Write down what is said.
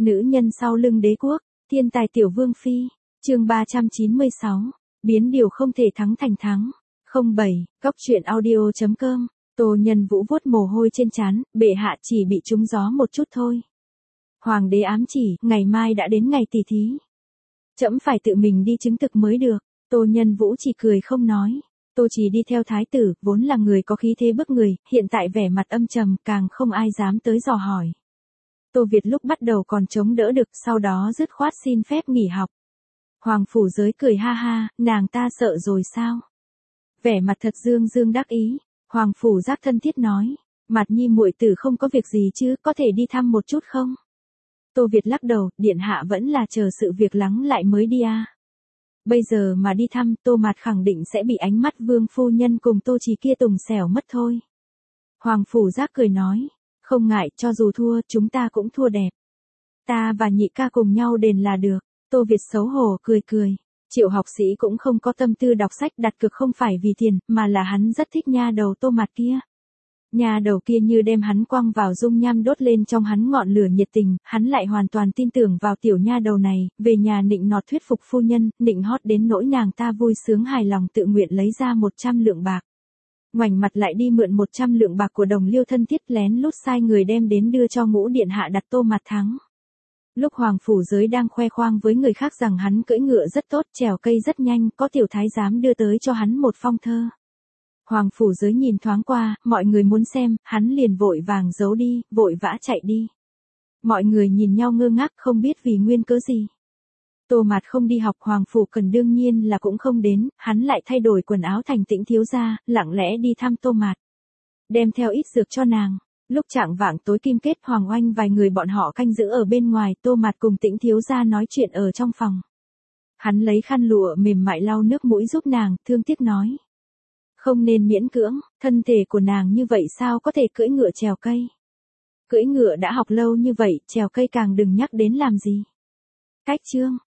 Nữ nhân sau lưng đế quốc, thiên tài tiểu vương phi, chương 396, biến điều không thể thắng thành thắng. 07, Cóc truyện audio.com, Tô Nhân Vũ vuốt mồ hôi trên trán, bệ hạ chỉ bị trúng gió một chút thôi. Hoàng đế ám chỉ, ngày mai đã đến ngày tỷ thí. Trẫm phải tự mình đi chứng thực mới được. Tô Nhân Vũ chỉ cười không nói. Tô Chỉ đi theo thái tử, vốn là người có khí thế bức người, hiện tại vẻ mặt âm trầm, càng không ai dám tới dò hỏi. Tô Việt lúc bắt đầu còn chống đỡ được, sau đó dứt khoát xin phép nghỉ học. Hoàng phủ giới cười ha ha, nàng ta sợ rồi sao? Vẻ mặt thật dương dương đắc ý, Hoàng phủ giác thân thiết nói, Mạt Nhi muội tử không có việc gì chứ, có thể đi thăm một chút không? Tô Việt lắc đầu, điện hạ vẫn là chờ sự việc lắng lại mới đi à. Bây giờ mà đi thăm, Tô Mạt khẳng định sẽ bị ánh mắt vương phu nhân cùng Tô Chỉ kia tùng xẻo mất thôi. Hoàng phủ giác cười nói, không ngại, cho dù thua, chúng ta cũng thua đẹp. Ta và nhị ca cùng nhau đền là được. Tô Việt xấu hổ cười cười. Triệu học sĩ cũng không có tâm tư đọc sách, đặt cược không phải vì tiền, mà là hắn rất thích nha đầu Tô Mạt kia. Nha đầu kia như đem hắn quăng vào dung nham đốt lên trong hắn ngọn lửa nhiệt tình, hắn lại hoàn toàn tin tưởng vào tiểu nha đầu này, về nhà nịnh nọt thuyết phục phu nhân, nịnh hót đến nỗi nàng ta vui sướng hài lòng tự nguyện lấy ra 100 lượng bạc. Ngoảnh mặt lại đi mượn 100 lượng bạc của Đồng Liêu thân thiết, lén lút sai người đem đến đưa cho Ngũ điện hạ đặt Tô Mạt thắng. Lúc Hoàng phủ giới đang khoe khoang với người khác rằng hắn cưỡi ngựa rất tốt, trèo cây rất nhanh, có tiểu thái giám đưa tới cho hắn một phong thơ. Hoàng phủ giới nhìn thoáng qua, mọi người muốn xem, hắn liền vội vàng giấu đi, vội vã chạy đi. Mọi người nhìn nhau ngơ ngác, không biết vì nguyên cớ gì. Tô Mạt không đi học, Hoàng phủ Cần đương nhiên là cũng không đến, hắn lại thay đổi quần áo thành Tĩnh thiếu gia, lặng lẽ đi thăm Tô Mạt. Đem theo ít dược cho nàng. Lúc chạng vạng tối Kim Kết, Hoàng Oanh vài người bọn họ canh giữ ở bên ngoài, Tô Mạt cùng Tĩnh thiếu gia nói chuyện ở trong phòng. Hắn lấy khăn lụa mềm mại lau nước mũi giúp nàng, thương tiếc nói. Không nên miễn cưỡng, thân thể của nàng như vậy sao có thể cưỡi ngựa trèo cây. Cưỡi ngựa đã học lâu như vậy, trèo cây càng đừng nhắc đến làm gì. Cách chương,